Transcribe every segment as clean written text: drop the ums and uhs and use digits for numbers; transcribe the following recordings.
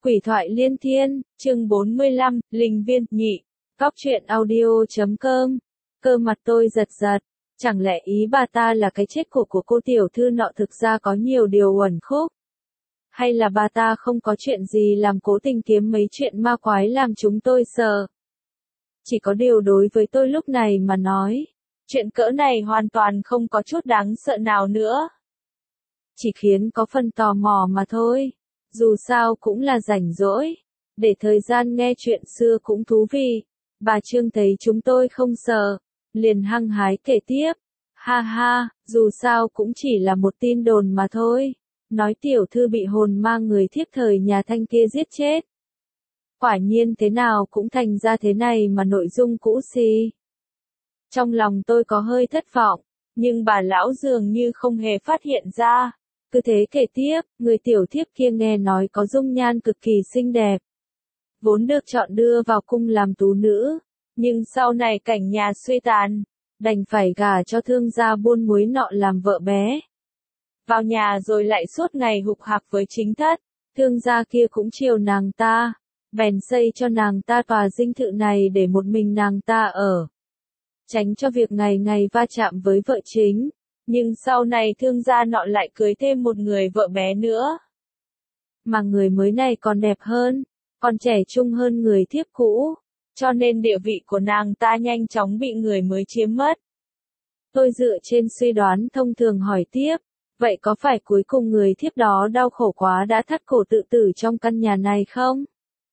Quỷ thoại liên thiên, chương 45, Linh viên, nhị. Góc truyện audio.com. Cơ mặt tôi giật giật. Chẳng lẽ ý bà ta là cái chết của cô tiểu thư nọ thực ra có nhiều điều uẩn khúc? Hay là bà ta không có chuyện gì làm cố tình kiếm mấy chuyện ma quái làm chúng tôi sợ? Chỉ có điều đối với tôi lúc này mà nói, chuyện cỡ này hoàn toàn không có chút đáng sợ nào nữa. Chỉ khiến có phần tò mò mà thôi. Dù sao cũng là rảnh rỗi, để thời gian nghe chuyện xưa cũng thú vị. Bà Trương thấy chúng tôi không sợ, liền hăng hái kể tiếp. Ha ha, dù sao cũng chỉ là một tin đồn mà thôi. Nói tiểu thư bị hồn ma người thiếp thời nhà Thanh kia giết chết. Quả nhiên thế nào cũng thành ra thế này mà nội dung cũ xì. Trong lòng tôi có hơi thất vọng, nhưng bà lão dường như không hề phát hiện ra. Cứ thế kể tiếp, người tiểu thiếp kia nghe nói có dung nhan cực kỳ xinh đẹp. Vốn được chọn đưa vào cung làm tú nữ, nhưng sau này cảnh nhà suy tàn, đành phải gả cho thương gia buôn muối nọ làm vợ bé. Vào nhà rồi lại suốt ngày hục hạc với chính thất, thương gia kia cũng chiều nàng ta, bèn xây cho nàng ta tòa dinh thự này để một mình nàng ta ở. Tránh cho việc ngày ngày va chạm với vợ chính. Nhưng sau này thương gia nọ lại cưới thêm một người vợ bé nữa. Mà người mới này còn đẹp hơn, còn trẻ trung hơn người thiếp cũ, cho nên địa vị của nàng ta nhanh chóng bị người mới chiếm mất. Tôi dựa trên suy đoán thông thường hỏi tiếp, vậy có phải cuối cùng người thiếp đó đau khổ quá đã thắt cổ tự tử trong căn nhà này không?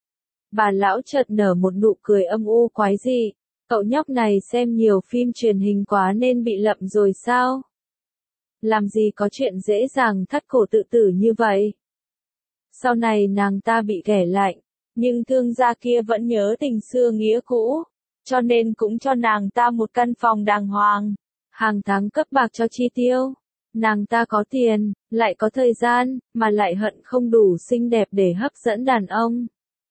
Bà lão chợt nở một nụ cười âm u quái dị, cậu nhóc này xem nhiều phim truyền hình quá nên bị lậm rồi sao? Làm gì có chuyện dễ dàng thắt cổ tự tử như vậy. Sau này nàng ta bị ghẻ lạnh, nhưng thương gia kia vẫn nhớ tình xưa nghĩa cũ, cho nên cũng cho nàng ta một căn phòng đàng hoàng, hàng tháng cấp bạc cho chi tiêu. Nàng ta có tiền, lại có thời gian, mà lại hận không đủ xinh đẹp để hấp dẫn đàn ông.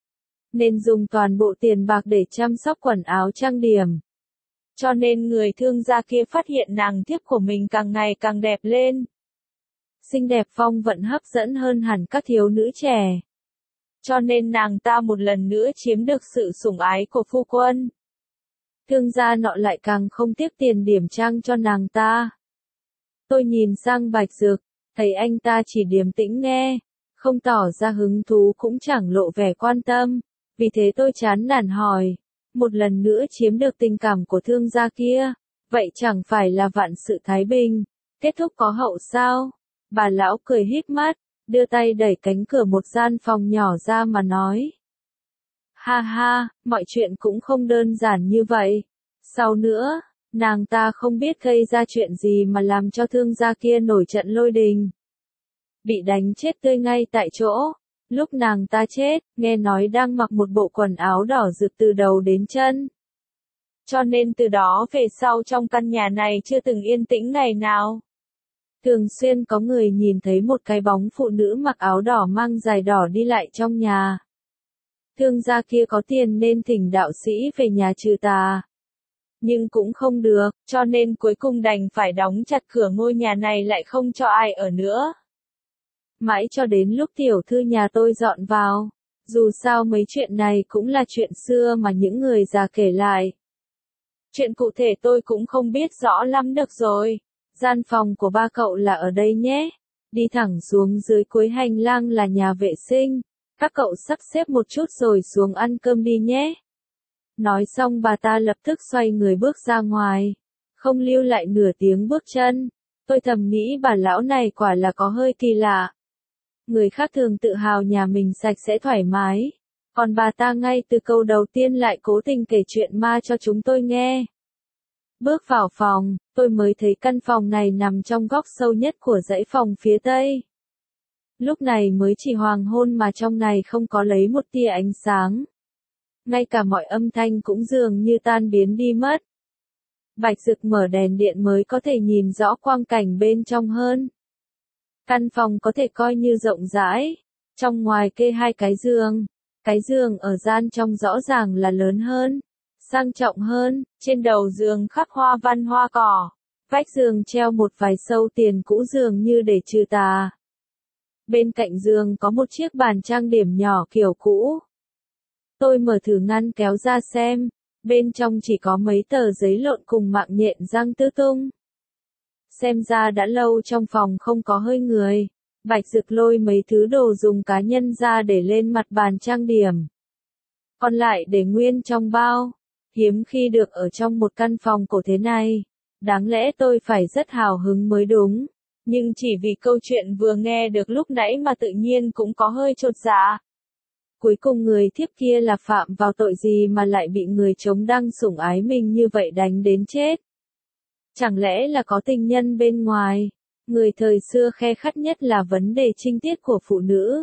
Nên dùng toàn bộ tiền bạc để chăm sóc quần áo trang điểm. Cho nên người thương gia kia phát hiện nàng thiếp của mình càng ngày càng đẹp lên. Xinh đẹp phong vận hấp dẫn hơn hẳn các thiếu nữ trẻ. Cho nên nàng ta một lần nữa chiếm được sự sủng ái của phu quân. Thương gia nọ lại càng không tiếc tiền điểm trang cho nàng ta. Tôi nhìn sang Bạch Dược, thấy anh ta chỉ điềm tĩnh nghe, không tỏ ra hứng thú cũng chẳng lộ vẻ quan tâm. Vì thế tôi chán nản hỏi. Một lần nữa chiếm được tình cảm của thương gia kia, vậy chẳng phải là vạn sự thái bình, kết thúc có hậu sao? Bà lão cười híp mắt, đưa tay đẩy cánh cửa một gian phòng nhỏ ra mà nói. Ha ha, mọi chuyện cũng không đơn giản như vậy. Sau nữa, nàng ta không biết gây ra chuyện gì mà làm cho thương gia kia nổi trận lôi đình. Bị đánh chết tươi ngay tại chỗ. Lúc nàng ta chết, nghe nói đang mặc một bộ quần áo đỏ rực từ đầu đến chân. Cho nên từ đó về sau trong căn nhà này chưa từng yên tĩnh ngày nào. Thường xuyên có người nhìn thấy một cái bóng phụ nữ mặc áo đỏ mang giày đỏ đi lại trong nhà. Thương gia kia có tiền nên thỉnh đạo sĩ về nhà trừ tà. Nhưng cũng không được, cho nên cuối cùng đành phải đóng chặt cửa ngôi nhà này lại không cho ai ở nữa. Mãi cho đến lúc tiểu thư nhà tôi dọn vào. Dù sao mấy chuyện này cũng là chuyện xưa mà những người già kể lại. Chuyện cụ thể tôi cũng không biết rõ lắm được rồi. Gian phòng của ba cậu là ở đây nhé. Đi thẳng xuống dưới cuối hành lang là nhà vệ sinh. Các cậu sắp xếp một chút rồi xuống ăn cơm đi nhé. Nói xong bà ta lập tức xoay người bước ra ngoài. Không lưu lại nửa tiếng bước chân. Tôi thầm nghĩ bà lão này quả là có hơi kỳ lạ. Người khác thường tự hào nhà mình sạch sẽ thoải mái. Còn bà ta ngay từ câu đầu tiên lại cố tình kể chuyện ma cho chúng tôi nghe. Bước vào phòng, tôi mới thấy căn phòng này nằm trong góc sâu nhất của dãy phòng phía tây. Lúc này mới chỉ hoàng hôn mà trong này không có lấy một tia ánh sáng. Ngay cả mọi âm thanh cũng dường như tan biến đi mất. Bạch Dực mở đèn điện mới có thể nhìn rõ quang cảnh bên trong hơn. Căn phòng có thể coi như rộng rãi, trong ngoài kê hai cái giường ở gian trong rõ ràng là lớn hơn, sang trọng hơn, trên đầu giường khắc hoa văn hoa cỏ, vách giường treo một vài sâu tiền cũ dường như để trừ tà. Bên cạnh giường có một chiếc bàn trang điểm nhỏ kiểu cũ. Tôi mở thử ngăn kéo ra xem, bên trong chỉ có mấy tờ giấy lộn cùng mạng nhện răng tứ tung. Xem ra đã lâu trong phòng không có hơi người. Bạch Dực lôi mấy thứ đồ dùng cá nhân ra để lên mặt bàn trang điểm. Còn lại để nguyên trong bao. Hiếm khi được ở trong một căn phòng cổ thế này. Đáng lẽ tôi phải rất hào hứng mới đúng. Nhưng chỉ vì câu chuyện vừa nghe được lúc nãy mà tự nhiên cũng có hơi chột dạ. Cuối cùng người thiếp kia là phạm vào tội gì mà lại bị người chống đăng sủng ái mình như vậy đánh đến chết? Chẳng lẽ là có tình nhân bên ngoài? Người thời xưa khe khắt nhất là vấn đề trinh tiết của phụ nữ.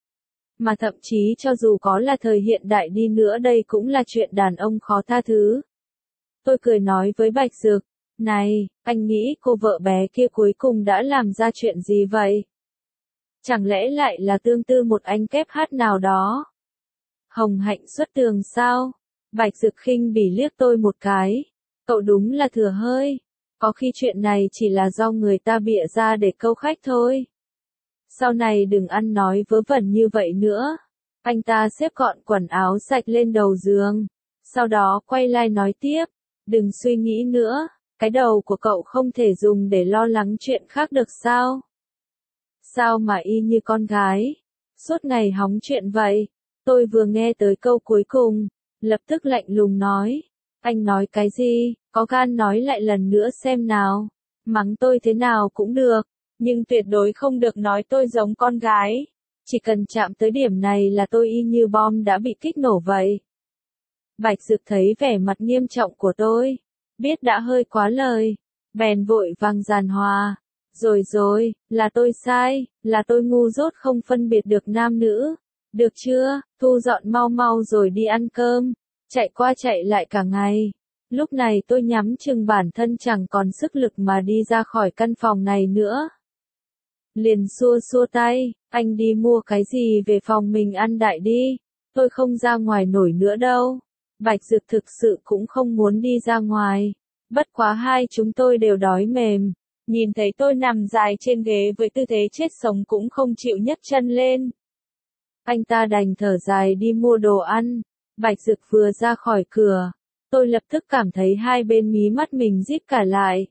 Mà thậm chí cho dù có là thời hiện đại đi nữa đây cũng là chuyện đàn ông khó tha thứ. Tôi cười nói với Bạch Dực, này, anh nghĩ cô vợ bé kia cuối cùng đã làm ra chuyện gì vậy? Chẳng lẽ lại là tương tư một anh kép hát nào đó? Hồng hạnh xuất tường sao? Bạch Dực khinh bỉ liếc tôi một cái. Cậu đúng là thừa hơi. Có khi chuyện này chỉ là do người ta bịa ra để câu khách thôi. Sau này đừng ăn nói vớ vẩn như vậy nữa. Anh ta xếp gọn quần áo sạch lên đầu giường. Sau đó quay lại nói tiếp. Đừng suy nghĩ nữa. Cái đầu của cậu không thể dùng để lo lắng chuyện khác được sao? Sao mà y như con gái? Suốt ngày hóng chuyện vậy. Tôi vừa nghe tới câu cuối cùng. Lập tức lạnh lùng nói. Anh nói cái gì? Có gan nói lại lần nữa xem nào. Mắng tôi thế nào cũng được. Nhưng tuyệt đối không được nói tôi giống con gái. Chỉ cần chạm tới điểm này là tôi y như bom đã bị kích nổ vậy. Bạch Dực thấy vẻ mặt nghiêm trọng của tôi. Biết đã hơi quá lời. Bèn vội vàng giàn hòa. Rồi, là tôi sai. Là tôi ngu dốt không phân biệt được nam nữ. Được chưa, thu dọn mau mau rồi đi ăn cơm. Chạy qua chạy lại cả ngày. Lúc này tôi nhắm chừng bản thân chẳng còn sức lực mà đi ra khỏi căn phòng này nữa. Liền xua xua tay, anh đi mua cái gì về phòng mình ăn đại đi. Tôi không ra ngoài nổi nữa đâu. Bạch Dực thực sự cũng không muốn đi ra ngoài. Bất quá hai chúng tôi đều đói mềm. Nhìn thấy tôi nằm dài trên ghế với tư thế chết sống cũng không chịu nhấc chân lên. Anh ta đành thở dài đi mua đồ ăn. Bạch Dực vừa ra khỏi cửa. Tôi lập tức cảm thấy hai bên mí mắt mình rít cả lại.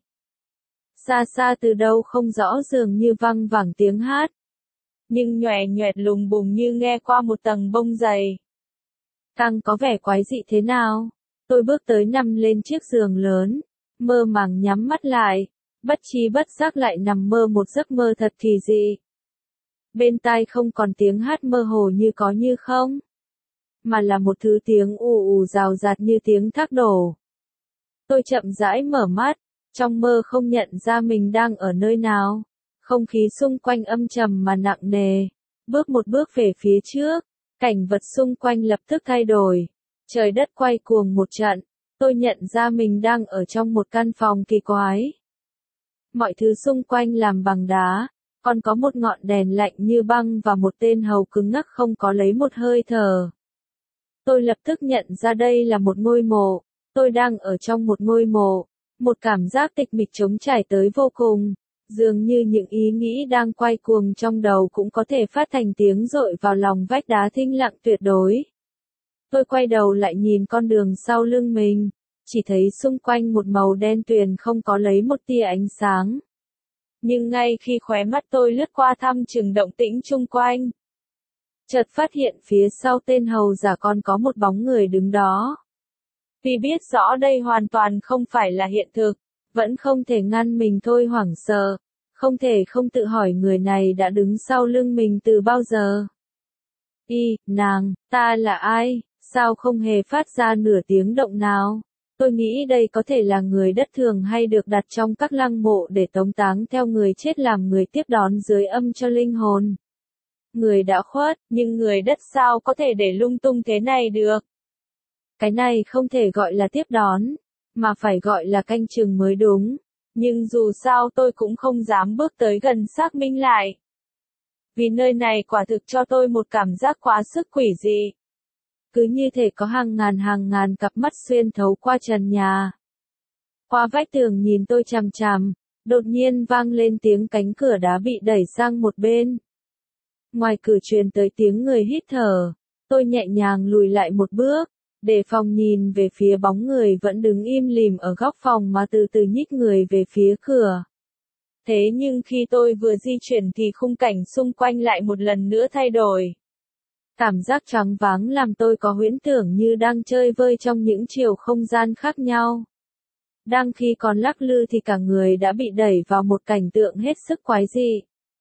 Xa xa từ đâu không rõ dường như văng vẳng tiếng hát. Nhưng nhòe nhoẹt lùng bùng như nghe qua một tầng bông dày. Tăng có vẻ quái dị thế nào? Tôi bước tới nằm lên chiếc giường lớn. Mơ màng nhắm mắt lại. Bất tri bất giác lại nằm mơ một giấc mơ thật kỳ dị. Bên tai không còn tiếng hát mơ hồ như có như không. Mà là một thứ tiếng ù ù rào rạt như tiếng thác đổ. Tôi chậm rãi mở mắt, trong mơ không nhận ra mình đang ở nơi nào. Không khí xung quanh âm trầm mà nặng nề. Bước một bước về phía trước, cảnh vật xung quanh lập tức thay đổi. Trời đất quay cuồng một trận, tôi nhận ra mình đang ở trong một căn phòng kỳ quái. Mọi thứ xung quanh làm bằng đá, còn có một ngọn đèn lạnh như băng và một tên hầu cứng ngắc không có lấy một hơi thở. Tôi lập tức nhận ra đây là một ngôi mộ. Tôi đang ở trong một ngôi mộ. Một cảm giác tịch mịch trống trải tới vô cùng. Dường như những ý nghĩ đang quay cuồng trong đầu cũng có thể phát thành tiếng dội vào lòng vách đá thinh lặng tuyệt đối. Tôi quay đầu lại nhìn con đường sau lưng mình. Chỉ thấy xung quanh một màu đen tuyền không có lấy một tia ánh sáng. Nhưng ngay khi khóe mắt tôi lướt qua thăm chừng động tĩnh chung quanh, chợt phát hiện phía sau tên hầu giả còn có một bóng người đứng đó. Vì biết rõ đây hoàn toàn không phải là hiện thực, vẫn không thể ngăn mình thôi hoảng sợ, không thể không tự hỏi người này đã đứng sau lưng mình từ bao giờ. Nàng, ta là ai, sao không hề phát ra nửa tiếng động nào? Tôi nghĩ đây có thể là người đất thường hay được đặt trong các lăng mộ để tống táng theo người chết làm người tiếp đón dưới âm cho linh hồn. Người đã khuất, nhưng người đất sao có thể để lung tung thế này được? Cái này không thể gọi là tiếp đón, mà phải gọi là canh chừng mới đúng. Nhưng dù sao tôi cũng không dám bước tới gần xác minh lại. Vì nơi này quả thực cho tôi một cảm giác quá sức quỷ dị. Cứ như thể có hàng ngàn cặp mắt xuyên thấu qua trần nhà. Qua vách tường nhìn tôi chằm chằm, đột nhiên vang lên tiếng cánh cửa đá bị đẩy sang một bên. Ngoài cửa truyền tới tiếng người hít thở. Tôi nhẹ nhàng lùi lại một bước, đề phòng nhìn về phía bóng người vẫn đứng im lìm ở góc phòng mà từ từ nhích người về phía cửa. Thế nhưng khi tôi vừa di chuyển thì khung cảnh xung quanh lại một lần nữa thay đổi. Cảm giác choáng váng làm tôi có huyễn tưởng như đang chơi vơi trong những chiều không gian khác nhau. Đang khi còn lắc lư thì cả người đã bị đẩy vào một cảnh tượng hết sức quái dị.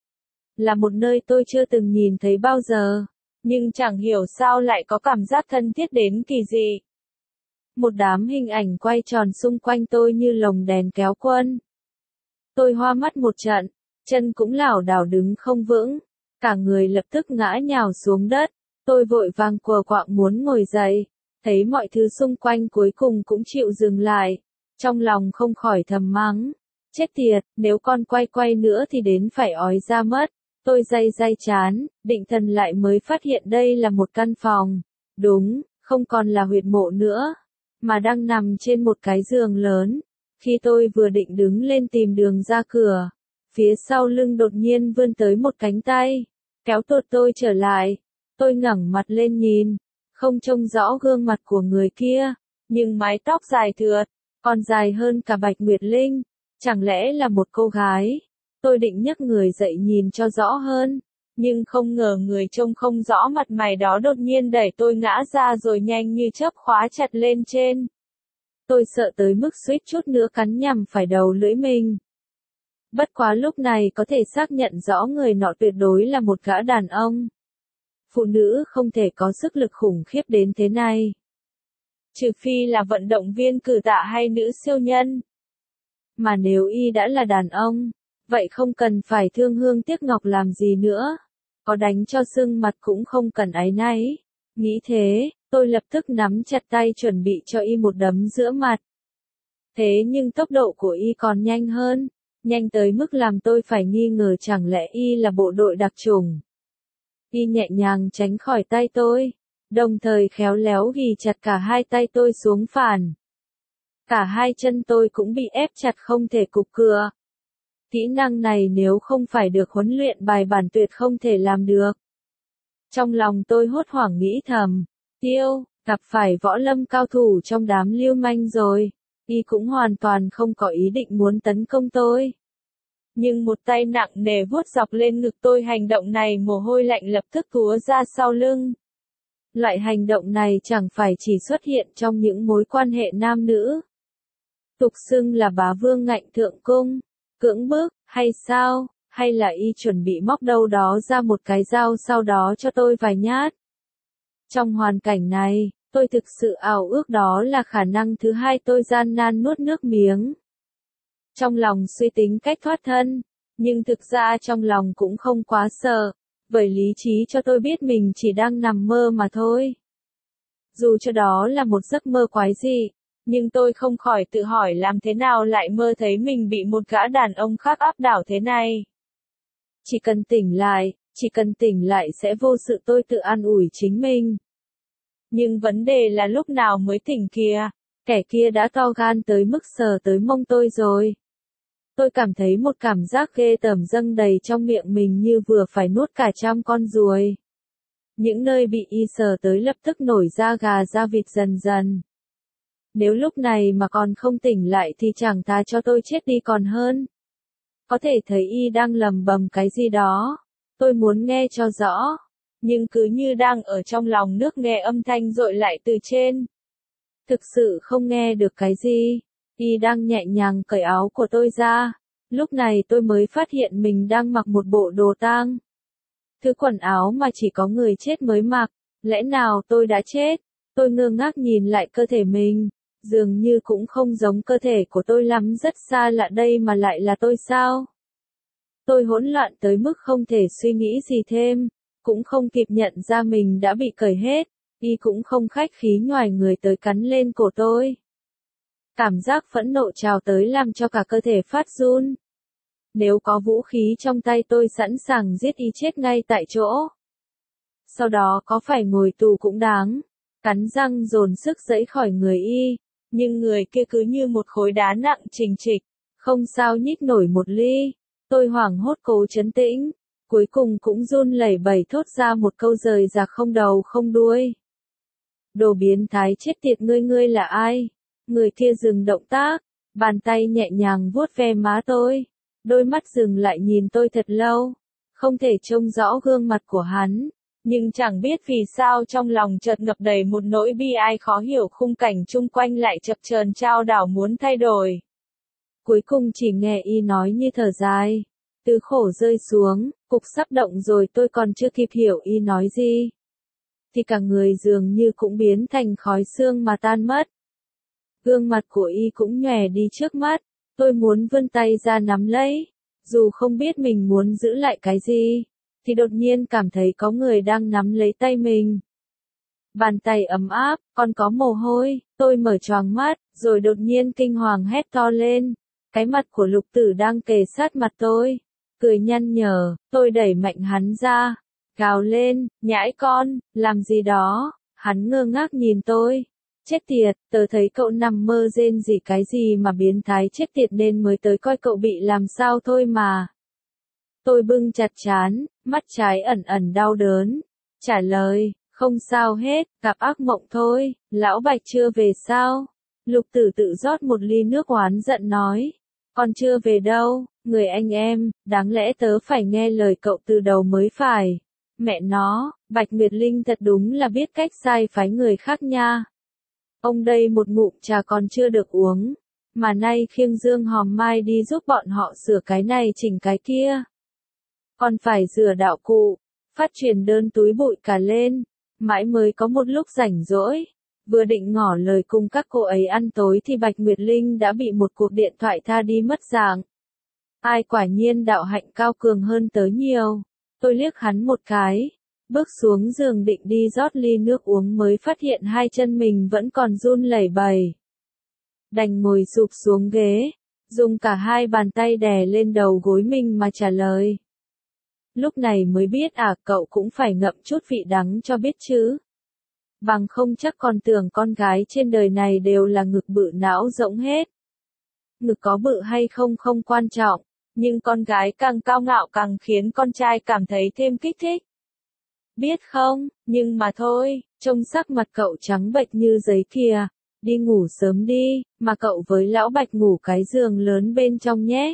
Là một nơi tôi chưa từng nhìn thấy bao giờ, nhưng chẳng hiểu sao lại có cảm giác thân thiết đến kỳ dị. Một đám hình ảnh quay tròn xung quanh tôi như lồng đèn kéo quân. Tôi hoa mắt một trận, chân cũng lảo đảo đứng không vững, cả người lập tức ngã nhào xuống đất. Tôi vội vàng quờ quạng muốn ngồi dậy, thấy mọi thứ xung quanh cuối cùng cũng chịu dừng lại. Trong lòng không khỏi thầm mắng, chết tiệt, nếu con quay nữa thì đến phải ói ra mất. Tôi day chán, định thần lại mới phát hiện đây là một căn phòng. Đúng, không còn là huyệt mộ nữa, mà đang nằm trên một cái giường lớn. Khi tôi vừa định đứng lên tìm đường ra cửa, phía sau lưng đột nhiên vươn tới một cánh tay, kéo tuột tôi trở lại. Tôi ngẩng mặt lên nhìn, không trông rõ gương mặt của người kia, nhưng mái tóc dài thượt, còn dài hơn cả Bạch Nguyệt Linh, chẳng lẽ là một cô gái? Tôi định nhấc người dậy nhìn cho rõ hơn, nhưng không ngờ người trông không rõ mặt mày đó đột nhiên đẩy tôi ngã ra rồi nhanh như chớp khóa chặt lên trên. Tôi sợ tới mức suýt chút nữa cắn nhằm phải đầu lưỡi mình. Bất quá lúc này có thể xác nhận rõ người nọ tuyệt đối là một gã đàn ông. Phụ nữ không thể có sức lực khủng khiếp đến thế này. Trừ phi là vận động viên cử tạ hay nữ siêu nhân. Mà nếu y đã là đàn ông, vậy không cần phải thương hương tiếc ngọc làm gì nữa. Có đánh cho sưng mặt cũng không cần áy náy. Nghĩ thế, tôi lập tức nắm chặt tay chuẩn bị cho y một đấm giữa mặt. Thế nhưng tốc độ của y còn nhanh hơn, nhanh tới mức làm tôi phải nghi ngờ chẳng lẽ y là bộ đội đặc chủng. Y nhẹ nhàng tránh khỏi tay tôi, đồng thời khéo léo ghì chặt cả hai tay tôi xuống phản. Cả hai chân tôi cũng bị ép chặt không thể cục cựa. Kỹ năng này nếu không phải được huấn luyện bài bản tuyệt không thể làm được. Trong lòng tôi hốt hoảng nghĩ thầm, Tiêu, gặp phải võ lâm cao thủ trong đám lưu manh rồi. Y cũng hoàn toàn không có ý định muốn tấn công tôi. Nhưng một tay nặng nề vuốt dọc lên ngực tôi, hành động này mồ hôi lạnh lập tức túa ra sau lưng. Loại hành động này chẳng phải chỉ xuất hiện trong những mối quan hệ nam nữ. Tục xưng là bá vương ngạnh thượng cung, cưỡng bức, hay sao, hay là y chuẩn bị móc đâu đó ra một cái dao sau đó cho tôi vài nhát. Trong hoàn cảnh này, tôi thực sự ảo ước đó là khả năng thứ hai. Tôi gian nan nuốt nước miếng. Trong lòng suy tính cách thoát thân, nhưng thực ra trong lòng cũng không quá sợ, bởi lý trí cho tôi biết mình chỉ đang nằm mơ mà thôi. Dù cho đó là một giấc mơ quái dị, nhưng tôi không khỏi tự hỏi làm thế nào lại mơ thấy mình bị một gã đàn ông khác áp đảo thế này. Chỉ cần tỉnh lại sẽ vô sự, tôi tự an ủi chính mình. Nhưng vấn đề là lúc nào mới tỉnh kìa, kẻ kia đã to gan tới mức sờ tới mông tôi rồi. Tôi cảm thấy một cảm giác ghê tởm dâng đầy trong miệng mình như vừa phải nuốt cả trăm con ruồi. Những nơi bị y sờ tới lập tức nổi da gà da vịt dần dần. Nếu lúc này mà còn không tỉnh lại thì chẳng thà cho tôi chết đi còn hơn. Có thể thấy y đang lầm bầm cái gì đó. Tôi muốn nghe cho rõ. Nhưng cứ như đang ở trong lòng nước nghe âm thanh dội lại từ trên. Thực sự không nghe được cái gì. Y đang nhẹ nhàng cởi áo của tôi ra. Lúc này tôi mới phát hiện mình đang mặc một bộ đồ tang. Thứ quần áo mà chỉ có người chết mới mặc. Lẽ nào tôi đã chết? Tôi ngơ ngác nhìn lại cơ thể mình. Dường như cũng không giống cơ thể của tôi lắm, rất xa lạ, đây mà lại là tôi sao? Tôi hỗn loạn tới mức không thể suy nghĩ gì thêm. Cũng không kịp nhận ra mình đã bị cởi hết. Y cũng không khách khí nhoài người tới cắn lên cổ tôi. Cảm giác phẫn nộ trào tới làm cho cả cơ thể phát run. Nếu có vũ khí trong tay tôi sẵn sàng giết y chết ngay tại chỗ. Sau đó có phải ngồi tù cũng đáng. Cắn răng dồn sức giãy khỏi người y. Nhưng người kia cứ như một khối đá nặng trình trịch. Không sao nhích nổi một ly. Tôi hoảng hốt cố trấn tĩnh. cuối cùng cũng run lẩy bẩy thốt ra một câu rời rạc không đầu không đuôi. Đồ biến thái chết tiệt ngươi là ai? Người kia dừng động tác, bàn tay nhẹ nhàng vuốt ve má tôi, đôi mắt dừng lại nhìn tôi thật lâu, không thể trông rõ gương mặt của hắn, nhưng chẳng biết vì sao trong lòng chợt ngập đầy một nỗi bi ai khó hiểu, khung cảnh chung quanh lại chập chờn chao đảo muốn thay đổi. Cuối cùng chỉ nghe y nói như thở dài, từ khổ rơi xuống, cục sắp động rồi. Tôi còn chưa kịp hiểu y nói gì, thì cả người dường như cũng biến thành khói sương mà tan mất. Gương mặt của y cũng nhòe đi trước mắt, tôi muốn vươn tay ra nắm lấy, dù không biết mình muốn giữ lại cái gì, thì đột nhiên cảm thấy có người đang nắm lấy tay mình. Bàn tay ấm áp, còn có mồ hôi, tôi mở choàng mắt, rồi đột nhiên kinh hoàng hét to lên. Cái mặt của Lục Tử đang kề sát mặt tôi, cười nhăn nhở, tôi đẩy mạnh hắn ra, gào lên, nhãi con, làm gì đó, hắn ngơ ngác nhìn tôi. Chết tiệt, tớ thấy cậu nằm mơ rên rỉ cái gì mà biến thái chết tiệt nên mới tới coi cậu bị làm sao thôi mà. Tôi bưng chặt trán, mắt trái ẩn ẩn đau đớn, trả lời, không sao hết, gặp ác mộng thôi. Lão Bạch chưa về sao? Lục Tử tự rót một ly nước oán giận nói, còn chưa về đâu, người anh em, đáng lẽ tớ phải nghe lời cậu từ đầu mới phải. Mẹ nó, Bạch Nguyệt Linh thật đúng là biết cách sai phái người khác nha. Ông đây một ngụm trà còn chưa được uống, mà nay khiêng dương hòm mai đi giúp bọn họ sửa cái này chỉnh cái kia. Còn phải rửa đạo cụ, phát truyền đơn túi bụi cả lên, mãi mới có một lúc rảnh rỗi. Vừa định ngỏ lời cùng các cô ấy ăn tối thì Bạch Nguyệt Linh đã bị một cuộc điện thoại tha đi mất dạng. Ai quả nhiên đạo hạnh cao cường hơn tớ nhiều. Tôi liếc hắn một cái, bước xuống giường định đi rót ly nước uống mới phát hiện hai chân mình vẫn còn run lẩy bẩy. Đành ngồi sụp xuống ghế, dùng cả hai bàn tay đè lên đầu gối mình mà trả lời. Lúc này mới biết cậu cũng phải ngậm chút vị đắng cho biết chứ. Bằng không chắc còn tưởng con gái trên đời này đều là ngực bự não rỗng hết. Ngực có bự hay không không quan trọng, nhưng con gái càng cao ngạo càng khiến con trai cảm thấy thêm kích thích. Biết không, nhưng mà thôi, trông sắc mặt cậu trắng bệch như giấy kìa, đi ngủ sớm đi, mà cậu với lão Bạch ngủ cái giường lớn bên trong nhé.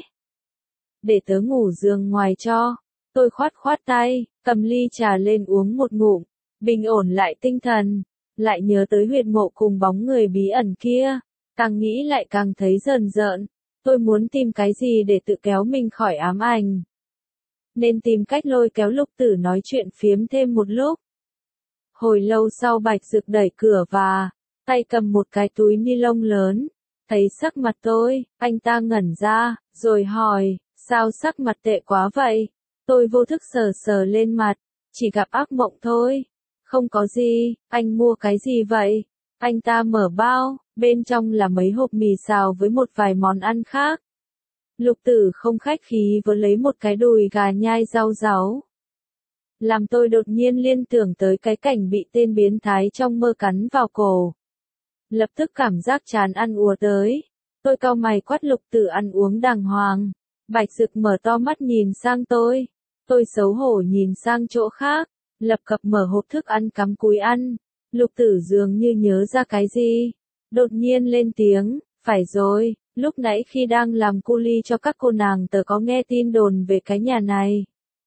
Để tớ ngủ giường ngoài cho. Tôi khoát khoát tay, cầm ly trà lên uống một ngụm, bình ổn lại tinh thần, lại nhớ tới huyệt mộ cùng bóng người bí ẩn kia, càng nghĩ lại càng thấy rờn rợn. Tôi muốn tìm cái gì để tự kéo mình khỏi ám ảnh, nên tìm cách lôi kéo Lục Tử nói chuyện phiếm thêm một lúc. Hồi lâu sau Bạch Dực đẩy cửa và tay cầm một cái túi ni lông lớn, thấy sắc mặt tôi, anh ta ngẩn ra, rồi hỏi, sao sắc mặt tệ quá vậy? Tôi vô thức sờ sờ lên mặt, chỉ gặp ác mộng thôi. Không có gì, anh mua cái gì vậy? Anh ta mở bao, bên trong là mấy hộp mì xào với một vài món ăn khác. Lục Tử không khách khí với lấy một cái đùi gà nhai rau ráu. Làm tôi đột nhiên liên tưởng tới cái cảnh bị tên biến thái trong mơ cắn vào cổ. Lập tức cảm giác chán ăn ùa tới. Tôi cau mày quát Lục Tử ăn uống đàng hoàng. Bạch Dực mở to mắt nhìn sang tôi. Tôi xấu hổ nhìn sang chỗ khác, lập cập mở hộp thức ăn cắm cúi ăn. Lục Tử dường như nhớ ra cái gì, đột nhiên lên tiếng, phải rồi, lúc nãy khi đang làm cu li cho các cô nàng tớ có nghe tin đồn về cái nhà này.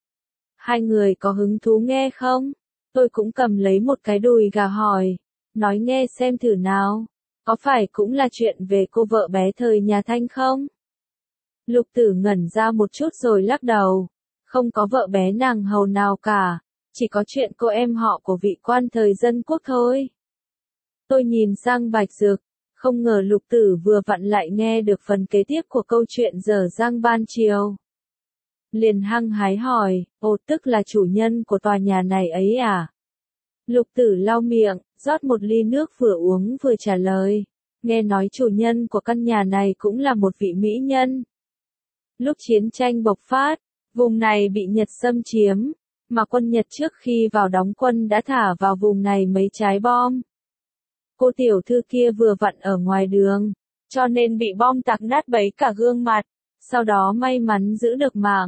Hai người có hứng thú nghe không? Tôi cũng cầm lấy một cái đùi gà hỏi, nói nghe xem thử nào, có phải cũng là chuyện về cô vợ bé thời nhà Thanh không? Lục Tử ngẩn ra một chút rồi lắc đầu. Không có vợ bé nàng hầu nào cả, chỉ có chuyện cô em họ của vị quan thời dân quốc thôi. Tôi nhìn sang Bạch Dực, không ngờ Lục Tử vừa vặn lại nghe được phần kế tiếp của câu chuyện dở dang ban chiều. Liền hăng hái hỏi, ồ tức là chủ nhân của tòa nhà này ấy à? Lục Tử lau miệng, rót một ly nước vừa uống vừa trả lời, nghe nói chủ nhân của căn nhà này cũng là một vị mỹ nhân. Lúc chiến tranh bộc phát, vùng này bị Nhật xâm chiếm, mà quân Nhật trước khi vào đóng quân đã thả vào vùng này mấy trái bom. Cô tiểu thư kia vừa vặn ở ngoài đường, cho nên bị bom tạc nát bấy cả gương mặt, sau đó may mắn giữ được mạng.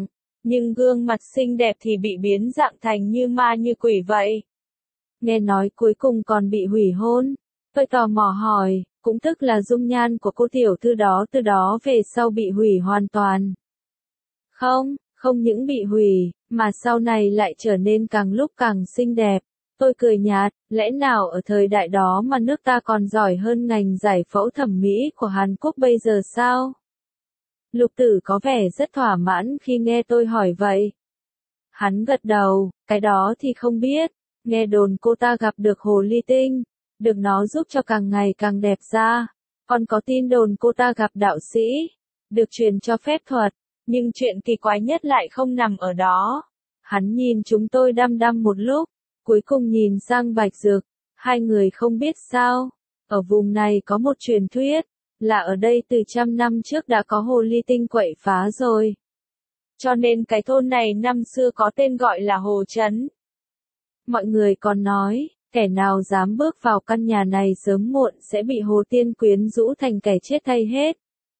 nhưng gương mặt xinh đẹp thì bị biến dạng thành như ma như quỷ vậy. Nghe nói cuối cùng còn bị hủy hôn. Tôi tò mò hỏi, cũng tức là dung nhan của cô tiểu thư đó từ đó về sau bị hủy hoàn toàn. Không, không những bị hủy, mà sau này lại trở nên càng lúc càng xinh đẹp. Tôi cười nhạt, lẽ nào ở thời đại đó mà nước ta còn giỏi hơn ngành giải phẫu thẩm mỹ của Hàn Quốc bây giờ sao? Lục Tử có vẻ rất thỏa mãn khi nghe tôi hỏi vậy. Hắn gật đầu, cái đó thì không biết, nghe đồn cô ta gặp được hồ ly tinh, được nó giúp cho càng ngày càng đẹp ra. Còn có tin đồn cô ta gặp đạo sĩ, được truyền cho phép thuật, nhưng chuyện kỳ quái nhất lại không nằm ở đó. Hắn nhìn chúng tôi đăm đăm một lúc, cuối cùng nhìn sang Bạch Dực, hai người không biết sao, ở vùng này có một truyền thuyết, là ở đây từ 100 năm trước đã có hồ ly tinh quậy phá rồi. Cho nên cái thôn này năm xưa có tên gọi là Hồ Trấn. Mọi người còn nói, kẻ nào dám bước vào căn nhà này sớm muộn sẽ bị hồ tiên quyến rũ thành kẻ chết thay hết.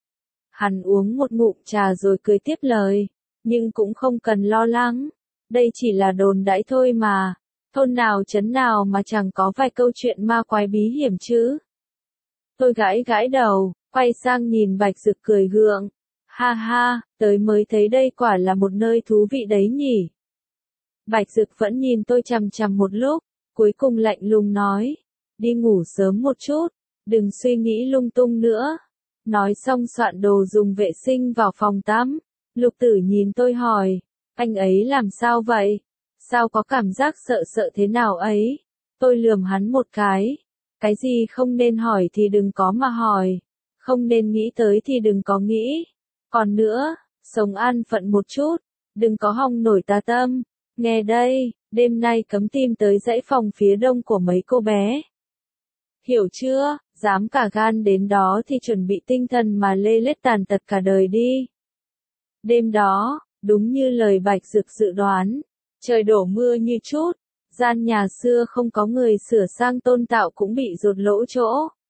Hắn uống một ngụm trà rồi cười tiếp lời, nhưng cũng không cần lo lắng, đây chỉ là đồn đãi thôi mà, thôn nào trấn nào mà chẳng có vài câu chuyện ma quái bí hiểm chứ. Tôi gãi gãi đầu, quay sang nhìn Bạch Dực cười gượng, ha ha, tới mới thấy đây quả là một nơi thú vị đấy nhỉ. Bạch Dực vẫn nhìn tôi chằm chằm một lúc, cuối cùng lạnh lùng nói, đi ngủ sớm một chút, đừng suy nghĩ lung tung nữa. Nói xong soạn đồ dùng vệ sinh vào phòng tắm. Lục Tử nhìn tôi hỏi, anh ấy làm sao vậy? Sao có cảm giác sợ sợ thế nào ấy? Tôi lườm hắn một cái gì không nên hỏi thì đừng có mà hỏi, không nên nghĩ tới thì đừng có nghĩ. Còn nữa, sống an phận một chút, đừng có hòng nổi tà tâm. Nghe đây, đêm nay cấm tim tới dãy phòng phía đông của mấy cô bé. Hiểu chưa, dám cả gan đến đó thì chuẩn bị tinh thần mà lê lết tàn tật cả đời đi. Đêm đó, đúng như lời Bạch Dực dự đoán, trời đổ mưa như chút, gian nhà xưa không có người sửa sang tôn tạo cũng bị dột lỗ chỗ.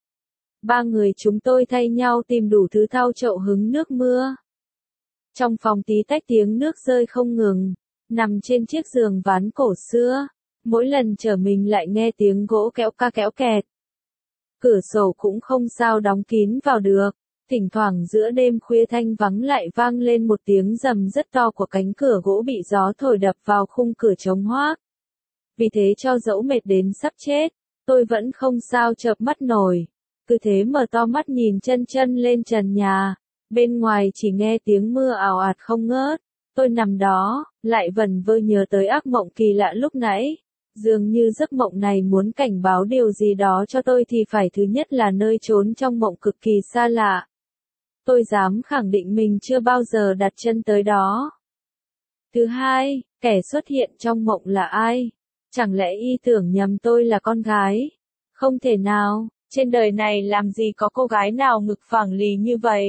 Ba người chúng tôi thay nhau tìm đủ thứ thau chậu hứng nước mưa. Trong phòng tí tách tiếng nước rơi không ngừng, nằm trên chiếc giường ván cổ xưa, mỗi lần trở mình lại nghe tiếng gỗ kéo ca kéo kẹt. Cửa sổ cũng không sao đóng kín vào được, thỉnh thoảng giữa đêm khuya thanh vắng lại vang lên một tiếng rầm rất to của cánh cửa gỗ bị gió thổi đập vào khung cửa trống hoác. Vì thế cho dẫu mệt đến sắp chết, tôi vẫn không sao chợp mắt nổi, cứ thế mở to mắt nhìn chân chân lên trần nhà, bên ngoài chỉ nghe tiếng mưa ào ạt không ngớt. Tôi nằm đó, lại vẩn vơ nhớ tới ác mộng kỳ lạ lúc nãy. Dường như giấc mộng này muốn cảnh báo điều gì đó cho tôi thì phải thứ nhất là nơi trốn trong mộng cực kỳ xa lạ. Tôi dám khẳng định mình chưa bao giờ đặt chân tới đó. Thứ hai, kẻ xuất hiện trong mộng là ai? Chẳng lẽ y tưởng nhầm tôi là con gái? Không thể nào, trên đời này làm gì có cô gái nào ngực phẳng lì như vậy.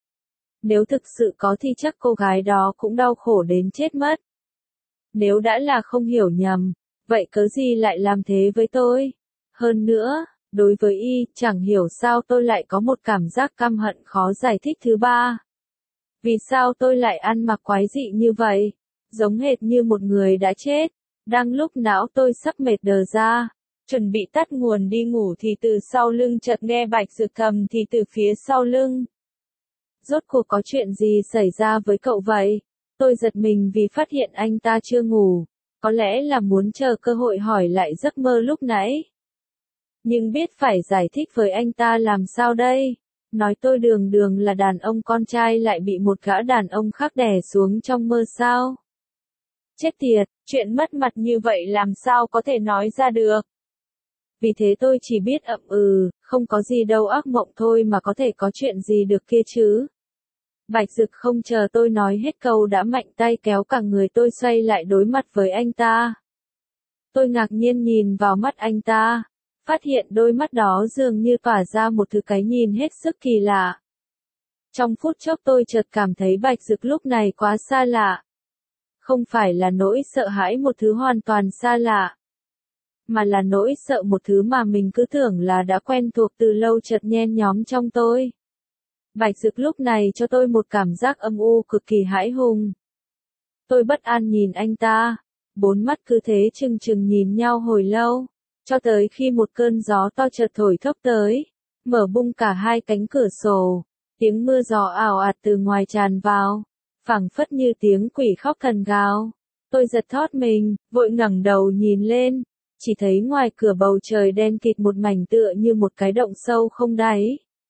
Nếu thực sự có thì chắc cô gái đó cũng đau khổ đến chết mất. Nếu đã là không hiểu nhầm, vậy cớ gì lại làm thế với tôi? Hơn nữa, đối với y, chẳng hiểu sao tôi lại có một cảm giác căm hận khó giải thích thứ ba. Vì sao tôi lại ăn mặc quái dị như vậy? Giống hệt như một người đã chết. Đang lúc não tôi sắp mệt đờ ra, chuẩn bị tắt nguồn đi ngủ thì từ sau lưng chợt nghe Bạch Dực thầm thì từ phía sau lưng. Rốt cuộc có chuyện gì xảy ra với cậu vậy? Tôi giật mình vì phát hiện anh ta chưa ngủ, có lẽ là muốn chờ cơ hội hỏi lại giấc mơ lúc nãy. Nhưng biết phải giải thích với anh ta làm sao đây? Nói tôi đường đường là đàn ông con trai lại bị một gã đàn ông khác đè xuống trong mơ sao? Chết tiệt, chuyện mất mặt như vậy làm sao có thể nói ra được? Vì thế tôi chỉ biết ậm ừ, không có gì đâu ác mộng thôi mà có thể có chuyện gì được kia chứ. Bạch Dực không chờ tôi nói hết câu đã mạnh tay kéo cả người tôi xoay lại đối mặt với anh ta. Tôi ngạc nhiên nhìn vào mắt anh ta, phát hiện đôi mắt đó dường như tỏa ra một thứ cái nhìn hết sức kỳ lạ. Trong phút chốc tôi chợt cảm thấy Bạch Dực lúc này quá xa lạ. Không phải là nỗi sợ hãi một thứ hoàn toàn xa lạ, mà là nỗi sợ một thứ mà mình cứ tưởng là đã quen thuộc từ lâu chợt nhen nhóm trong tôi. Bạch Dực lúc này cho tôi một cảm giác âm u cực kỳ hãi hùng. Tôi bất an nhìn anh ta, bốn mắt cứ thế chừng chừng nhìn nhau hồi lâu, cho tới khi một cơn gió to chợt thổi thốc tới, mở bung cả hai cánh cửa sổ, tiếng mưa gió ào ạt từ ngoài tràn vào, phảng phất như tiếng quỷ khóc thần gào. Tôi giật thót mình, vội ngẩng đầu nhìn lên, chỉ thấy ngoài cửa bầu trời đen kịt một mảnh tựa như một cái động sâu không đáy.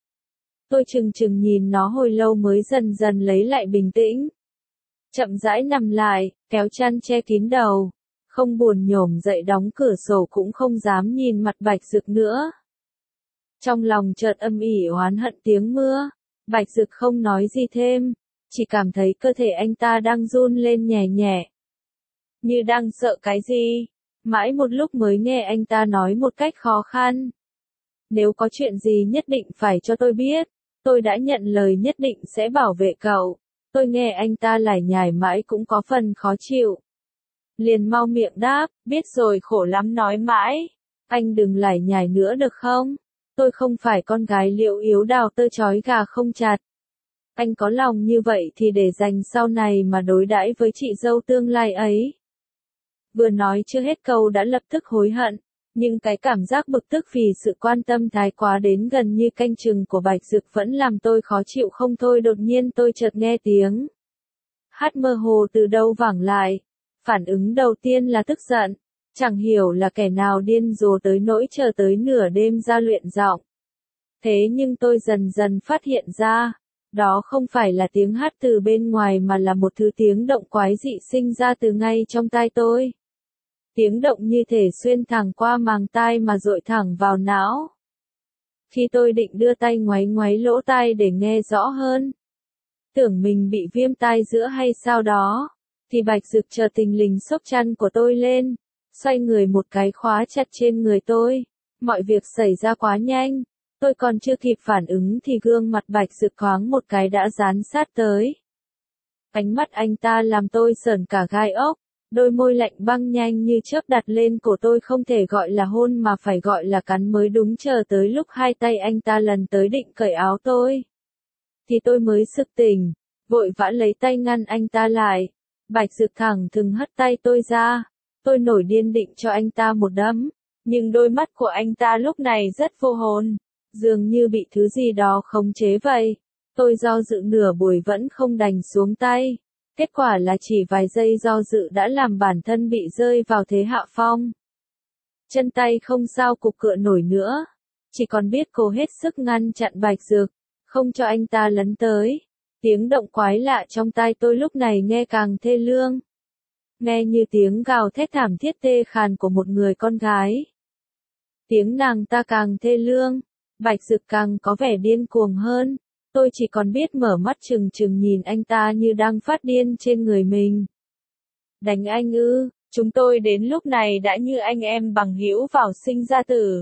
Tôi chừng chừng nhìn nó hồi lâu mới dần dần lấy lại bình tĩnh. Chậm rãi nằm lại, kéo chăn che kín đầu, không buồn nhổm dậy đóng cửa sổ cũng không dám nhìn mặt Bạch Dực nữa. Trong lòng chợt âm ỉ oán hận tiếng mưa, Bạch Dực không nói gì thêm, chỉ cảm thấy cơ thể anh ta đang run lên nhẹ nhẹ. Như đang sợ cái gì, mãi một lúc mới nghe anh ta nói một cách khó khăn. Nếu có chuyện gì nhất định phải cho tôi biết, tôi đã nhận lời nhất định sẽ bảo vệ cậu. Tôi nghe anh ta lải nhải mãi cũng có phần khó chịu. Liền mau miệng đáp, biết rồi, khổ lắm nói mãi. Anh đừng lải nhải nữa được không? Tôi không phải con gái liễu yếu đào tơ chói gà không chặt. Anh có lòng như vậy thì để dành sau này mà đối đãi với chị dâu tương lai ấy. Vừa nói chưa hết câu đã lập tức hối hận, nhưng cái cảm giác bực tức vì sự quan tâm thái quá đến gần như canh chừng của Bạch Dực vẫn làm tôi khó chịu không thôi. Đột nhiên tôi chợt nghe tiếng hát mơ hồ từ đâu vẳng lại. Phản ứng đầu tiên là tức giận, chẳng hiểu là kẻ nào điên rồ tới nỗi chờ tới nửa đêm ra luyện giọng. Thế nhưng tôi dần dần phát hiện ra, đó không phải là tiếng hát từ bên ngoài mà là một thứ tiếng động quái dị sinh ra từ ngay trong tai tôi. Tiếng động như thể xuyên thẳng qua màng tai mà dội thẳng vào não. Khi tôi định đưa tay ngoáy ngoáy lỗ tai để nghe rõ hơn, tưởng mình bị viêm tai giữa hay sao đó, thì Bạch Dực chợt thình lình xốc chăn của tôi lên, xoay người một cái khóa chặt trên người tôi. Mọi việc xảy ra quá nhanh, tôi còn chưa kịp phản ứng thì gương mặt Bạch Dực thoáng một cái đã dán sát tới. Ánh mắt anh ta làm tôi sởn cả gai ốc, đôi môi lạnh băng nhanh như chớp đặt lên cổ tôi, không thể gọi là hôn mà phải gọi là cắn mới đúng. Chờ tới lúc hai tay anh ta lần tới định cởi áo tôi, thì tôi mới sực tỉnh, vội vã lấy tay ngăn anh ta lại. Bạch Dực thẳng thừng hất tay tôi ra, tôi nổi điên định cho anh ta một đấm, nhưng đôi mắt của anh ta lúc này rất vô hồn, dường như bị thứ gì đó khống chế vậy. Tôi do dự nửa buổi vẫn không đành xuống tay, kết quả là chỉ vài giây do dự đã làm bản thân bị rơi vào thế hạ phong. Chân tay không sao cục cựa nổi nữa, chỉ còn biết cố hết sức ngăn chặn Bạch Dực, không cho anh ta lấn tới. Tiếng động quái lạ trong tai tôi lúc này nghe càng thê lương. Nghe như tiếng gào thét thảm thiết tê khàn của một người con gái. Tiếng nàng ta càng thê lương, Bạch Dực càng có vẻ điên cuồng hơn. Tôi chỉ còn biết mở mắt trừng trừng nhìn anh ta như đang phát điên trên người mình. Đánh anh ư? Chúng tôi đến lúc này đã như anh em bằng hữu vào sinh ra tử.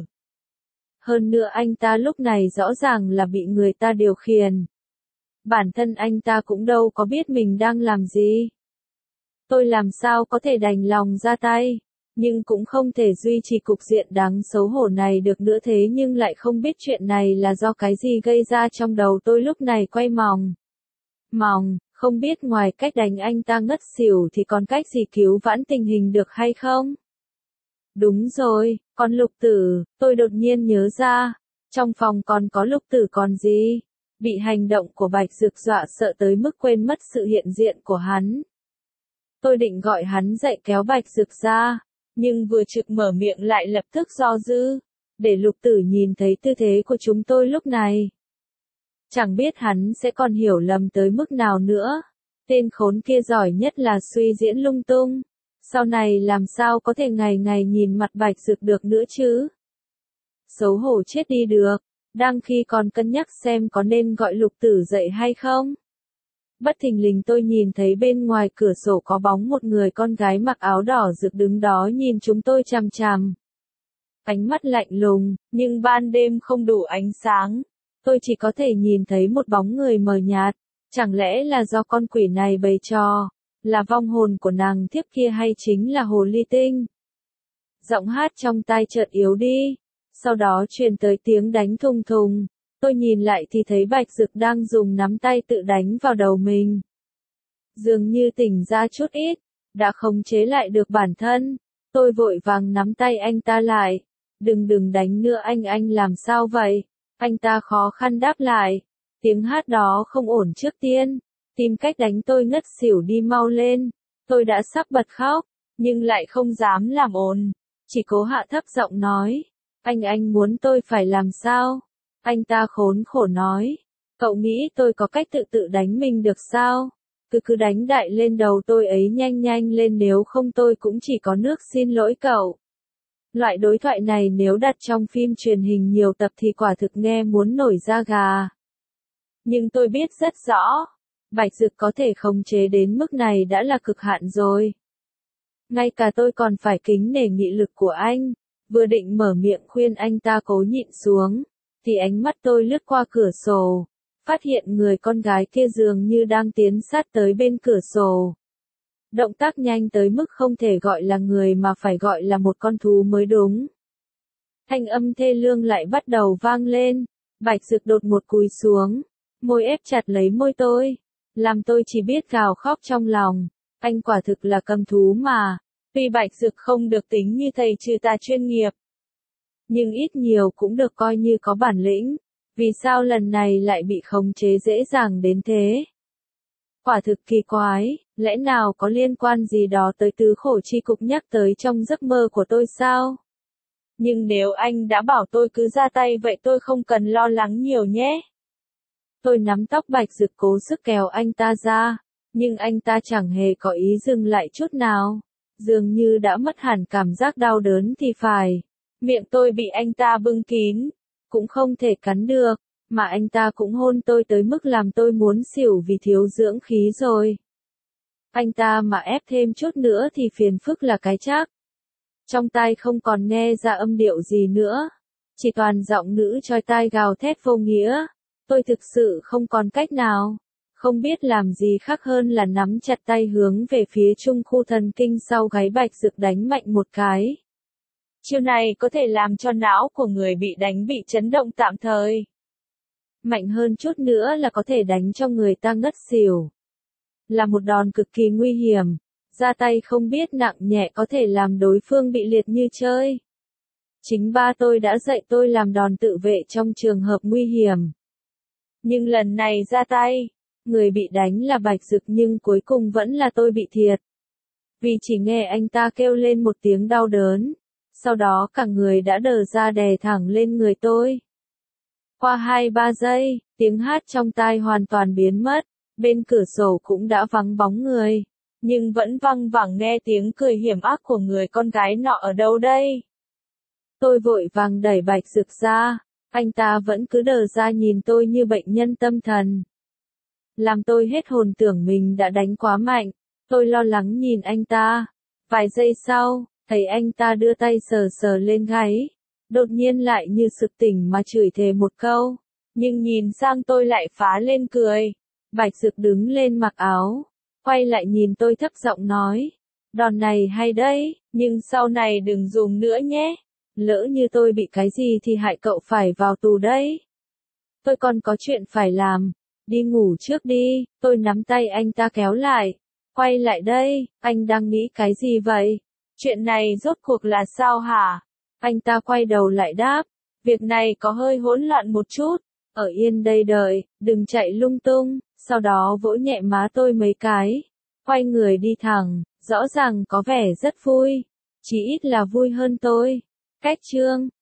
Hơn nữa anh ta lúc này rõ ràng là bị người ta điều khiển. Bản thân anh ta cũng đâu có biết mình đang làm gì. Tôi làm sao có thể đành lòng ra tay, nhưng cũng không thể duy trì cục diện đáng xấu hổ này được nữa. Thế nhưng lại không biết chuyện này là do cái gì gây ra. Trong đầu tôi lúc này quay mòng, không biết ngoài cách đánh anh ta ngất xỉu thì còn cách gì cứu vãn tình hình được hay không? Đúng rồi, còn Lục Tử, tôi đột nhiên nhớ ra, trong phòng còn có Lục Tử còn gì? Bị hành động của Bạch Dực dọa sợ tới mức quên mất sự hiện diện của hắn. Tôi định gọi hắn dậy kéo Bạch Dực ra, nhưng vừa trực mở miệng lại lập tức do dự, để Lục Tử nhìn thấy tư thế của chúng tôi lúc này. Chẳng biết hắn sẽ còn hiểu lầm tới mức nào nữa. Tên khốn kia giỏi nhất là suy diễn lung tung. Sau này làm sao có thể ngày ngày nhìn mặt Bạch Dực được nữa chứ? Xấu hổ chết đi được. Đang khi còn cân nhắc xem có nên gọi Lục Tử dậy hay không. Bất thình lình tôi nhìn thấy bên ngoài cửa sổ có bóng một người con gái mặc áo đỏ rực đứng đó nhìn chúng tôi chằm chằm. Ánh mắt lạnh lùng, nhưng ban đêm không đủ ánh sáng. Tôi chỉ có thể nhìn thấy một bóng người mờ nhạt. Chẳng lẽ là do con quỷ này bày trò, là vong hồn của nàng thiếp kia hay chính là hồ ly tinh? Giọng hát trong tai chợt yếu đi. Sau đó truyền tới tiếng đánh thùng thùng. Tôi nhìn lại thì thấy Bạch Dực đang dùng nắm tay tự đánh vào đầu mình. Dường như tỉnh ra chút ít, đã khống chế lại được bản thân. Tôi vội vàng nắm tay anh ta lại. Đừng đánh nữa anh làm sao vậy? Anh ta khó khăn đáp lại. Tiếng hát đó không ổn trước tiên. Tìm cách đánh tôi ngất xỉu đi mau lên. Tôi đã sắp bật khóc, nhưng lại không dám làm ồn. Chỉ cố hạ thấp giọng nói. Anh muốn tôi phải làm sao? Anh ta khốn khổ nói. Cậu nghĩ tôi có cách tự đánh mình được sao? Cứ đánh đại lên đầu tôi ấy nhanh lên, nếu không tôi cũng chỉ có nước xin lỗi cậu. Loại đối thoại này nếu đặt trong phim truyền hình nhiều tập thì quả thực nghe muốn nổi da gà. Nhưng tôi biết rất rõ, Bạch Dực có thể khống chế đến mức này đã là cực hạn rồi. Ngay cả tôi còn phải kính nể nghị lực của anh. Vừa định mở miệng khuyên anh ta cố nhịn xuống, thì ánh mắt tôi lướt qua cửa sổ, phát hiện người con gái kia dường như đang tiến sát tới bên cửa sổ. Động tác nhanh tới mức không thể gọi là người mà phải gọi là một con thú mới đúng. Thanh âm thê lương lại bắt đầu vang lên. Bạch Dực đột một cúi xuống, môi ép chặt lấy môi tôi, làm tôi chỉ biết gào khóc trong lòng. Anh quả thực là cầm thú mà. Tuy Bạch Dực không được tính như thầy trừ tà chuyên nghiệp, nhưng ít nhiều cũng được coi như có bản lĩnh. Vì sao lần này lại bị khống chế dễ dàng đến thế? Quả thực kỳ quái, lẽ nào có liên quan gì đó tới tứ khổ chi cục nhắc tới trong giấc mơ của tôi sao? Nhưng nếu anh đã bảo tôi cứ ra tay vậy tôi không cần lo lắng nhiều nhé. Tôi nắm tóc Bạch Dực cố sức kéo anh ta ra, nhưng anh ta chẳng hề có ý dừng lại chút nào. Dường như đã mất hẳn cảm giác đau đớn thì phải. Miệng tôi bị anh ta bưng kín, cũng không thể cắn được, mà anh ta cũng hôn tôi tới mức làm tôi muốn xỉu vì thiếu dưỡng khí rồi. Anh ta mà ép thêm chút nữa thì phiền phức là cái chắc. Trong tai không còn nghe ra âm điệu gì nữa, chỉ toàn giọng nữ chói tai gào thét vô nghĩa. Tôi thực sự không còn cách nào, không biết làm gì khác hơn là nắm chặt tay hướng về phía trung khu thần kinh sau gáy Bạch Dực đánh mạnh một cái. Chiêu này có thể làm cho não của người bị đánh bị chấn động tạm thời. Mạnh hơn chút nữa là có thể đánh cho người ta ngất xỉu. Là một đòn cực kỳ nguy hiểm, ra tay không biết nặng nhẹ có thể làm đối phương bị liệt như chơi. Chính ba tôi đã dạy tôi làm đòn tự vệ trong trường hợp nguy hiểm. Nhưng lần này ra tay, người bị đánh là Bạch Dực nhưng cuối cùng vẫn là tôi bị thiệt. Vì chỉ nghe anh ta kêu lên một tiếng đau đớn, sau đó cả người đã đờ ra đè thẳng lên người tôi. Qua 2-3 giây, tiếng hát trong tai hoàn toàn biến mất, bên cửa sổ cũng đã vắng bóng người, nhưng vẫn văng vẳng nghe tiếng cười hiểm ác của người con gái nọ ở đâu đây. Tôi vội vàng đẩy Bạch Dực ra, anh ta vẫn cứ đờ ra nhìn tôi như bệnh nhân tâm thần. Làm tôi hết hồn tưởng mình đã đánh quá mạnh, tôi lo lắng nhìn anh ta. Vài giây sau, thấy anh ta đưa tay sờ sờ lên gáy, đột nhiên lại như sực tỉnh mà chửi thề một câu, nhưng nhìn sang tôi lại phá lên cười. Bạch Dực đứng lên mặc áo, quay lại nhìn tôi thấp giọng nói, đòn này hay đấy, nhưng sau này đừng dùng nữa nhé. Lỡ như tôi bị cái gì thì hại cậu phải vào tù đấy. Tôi còn có chuyện phải làm, đi ngủ trước đi. Tôi nắm tay anh ta kéo lại, quay lại đây, anh đang nghĩ cái gì vậy? Chuyện này rốt cuộc là sao hả? Anh ta quay đầu lại đáp, việc này có hơi hỗn loạn một chút, ở yên đây đợi, đừng chạy lung tung. Sau đó vỗ nhẹ má tôi mấy cái, quay người đi thẳng, rõ ràng có vẻ rất vui, chỉ ít là vui hơn tôi. Cách chương